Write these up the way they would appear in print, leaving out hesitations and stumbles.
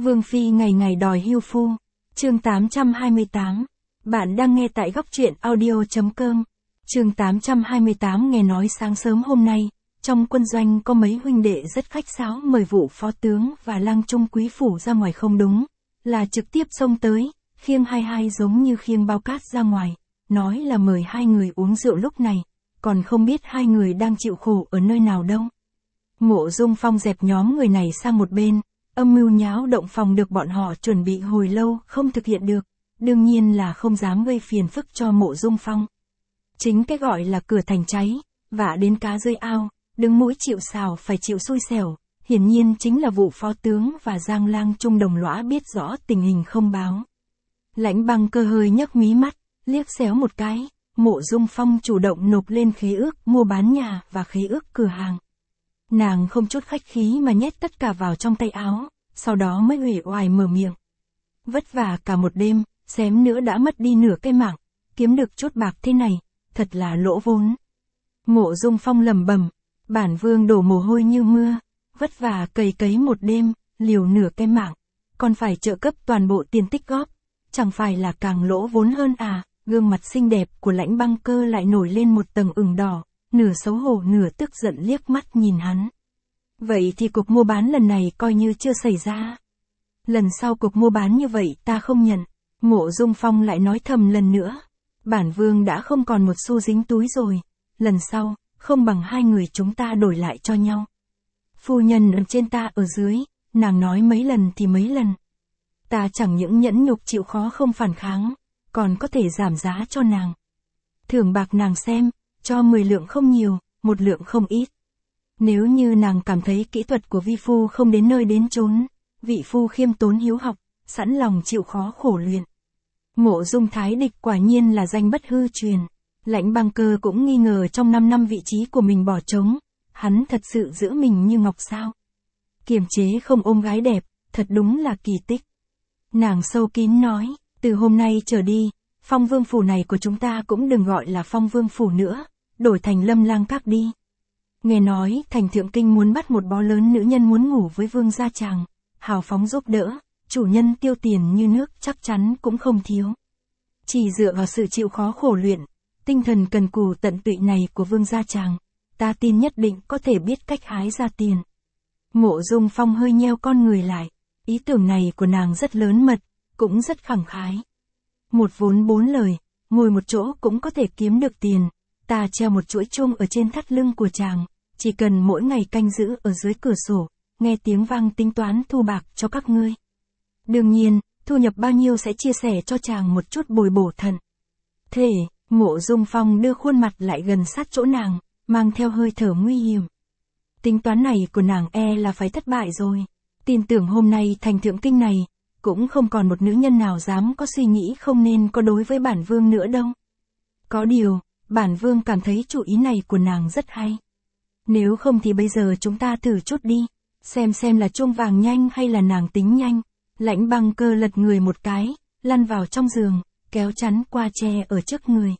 Vương Phi ngày ngày đòi hưu phu. Chương 828. Bạn đang nghe tại góc truyện audio.com. Chương 828 nghe nói sáng sớm hôm nay, trong quân doanh có mấy huynh đệ rất khách sáo mời vụ phó tướng và lang trung quý phủ ra ngoài không đúng, là trực tiếp xông tới, khiêng hai giống như khiêng bao cát ra ngoài, nói là mời hai người uống rượu lúc này, còn không biết hai người đang chịu khổ ở nơi nào đâu. Mộ Dung Phong dẹp nhóm người này sang một bên, âm mưu nháo động phòng được bọn họ chuẩn bị hồi lâu không thực hiện được, đương nhiên là không dám gây phiền phức cho Mộ Dung Phong. Chính cái gọi là cửa thành cháy, vả đến cá rơi ao, đứng mũi chịu sào phải chịu xui xẻo, hiển nhiên chính là vụ phó tướng và Giang Lang Trung đồng lõa biết rõ tình hình không báo. Lãnh Băng Cơ hơi nhấc mí mắt, liếc xéo một cái, Mộ Dung Phong chủ động nộp lên khế ước mua bán nhà và khế ước cửa hàng. Nàng không chút khách khí mà nhét tất cả vào trong tay áo, sau đó mới uể oải mở miệng. Vất vả cả một đêm, xém nữa đã mất đi nửa cái mạng, kiếm được chút bạc thế này, thật là lỗ vốn. Mộ Dung Phong lẩm bẩm, bản vương đổ mồ hôi như mưa, vất vả cày một đêm, liều nửa cái mạng, còn phải trợ cấp toàn bộ tiền tích góp, chẳng phải là càng lỗ vốn hơn à? Gương mặt xinh đẹp của Lãnh Băng Cơ lại nổi lên một tầng ửng đỏ, nửa xấu hổ nửa tức giận liếc mắt nhìn hắn. Vậy thì cuộc mua bán lần này coi như chưa xảy ra. Lần sau cuộc mua bán như vậy ta không nhận. Mộ Dung Phong lại nói thầm lần nữa. Bản vương đã không còn một xu dính túi rồi. Lần sau, không bằng hai người chúng ta đổi lại cho nhau. Phu nhân ở trên ta ở dưới, nàng nói mấy lần thì mấy lần. Ta chẳng những nhẫn nhục chịu khó không phản kháng, còn có thể giảm giá cho nàng. Thưởng bạc nàng xem, cho 10 lượng không nhiều, 1 lượng không ít. Nếu như nàng cảm thấy kỹ thuật của vi phu không đến nơi đến chốn, vị phu khiêm tốn hiếu học, sẵn lòng chịu khó khổ luyện. Mộ Dung Thái Địch quả nhiên là danh bất hư truyền. Lãnh Băng Cơ cũng nghi ngờ trong 5 năm vị trí của mình bỏ trống, hắn thật sự giữ mình như ngọc sao. Kiềm chế không ôm gái đẹp, thật đúng là kỳ tích. Nàng sâu kín nói, từ hôm nay trở đi, Phong Vương phủ này của chúng ta cũng đừng gọi là Phong Vương phủ nữa, đổi thành Lâm Lang Các đi. Nghe nói thành Thượng Kinh muốn bắt một bó lớn nữ nhân muốn ngủ với vương gia chàng, hào phóng giúp đỡ, chủ nhân tiêu tiền như nước chắc chắn cũng không thiếu. Chỉ dựa vào sự chịu khó khổ luyện, tinh thần cần cù tận tụy này của vương gia chàng, ta tin nhất định có thể biết cách hái ra tiền. Mộ Dung Phong hơi nheo con người lại, ý tưởng này của nàng rất lớn mật, cũng rất khẳng khái. Một vốn 4 lời, ngồi một chỗ cũng có thể kiếm được tiền, ta treo một chuỗi chuông ở trên thắt lưng của chàng, chỉ cần mỗi ngày canh giữ ở dưới cửa sổ, nghe tiếng vang tính toán thu bạc cho các ngươi. Đương nhiên, thu nhập bao nhiêu sẽ chia sẻ cho chàng một chút bồi bổ thận. Thế, Mộ Dung Phong đưa khuôn mặt lại gần sát chỗ nàng, mang theo hơi thở nguy hiểm. Tính toán này của nàng là phải thất bại rồi. Tin tưởng hôm nay thành Thượng Kinh này, cũng không còn một nữ nhân nào dám có suy nghĩ không nên có đối với bản vương nữa đâu. Có điều, bản vương cảm thấy chủ ý này của nàng rất hay. Nếu không thì bây giờ chúng ta thử chút đi, xem là chuông vàng nhanh hay là nàng tính nhanh. Lãnh Băng Cơ lật người một cái, lăn vào trong giường, kéo chắn qua che ở trước người.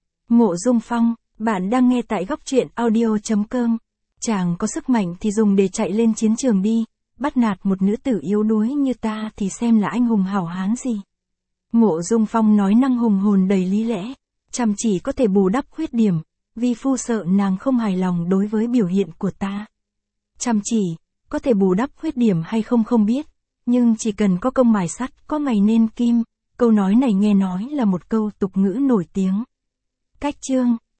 Mộ Dung Phong, bạn đang nghe tại góc truyện audio.com. Chàng có sức mạnh thì dùng để chạy lên chiến trường đi, bắt nạt một nữ tử yếu đuối như ta thì xem là anh hùng hảo hán gì. Mộ Dung Phong nói năng hùng hồn đầy lý lẽ, chăm chỉ có thể bù đắp khuyết điểm, vi phu sợ nàng không hài lòng đối với biểu hiện của ta. Chăm chỉ, có thể bù đắp khuyết điểm hay không không biết, nhưng chỉ cần có công mài sắt, có ngày nên kim, câu nói này nghe nói là một câu tục ngữ nổi tiếng. Cách chương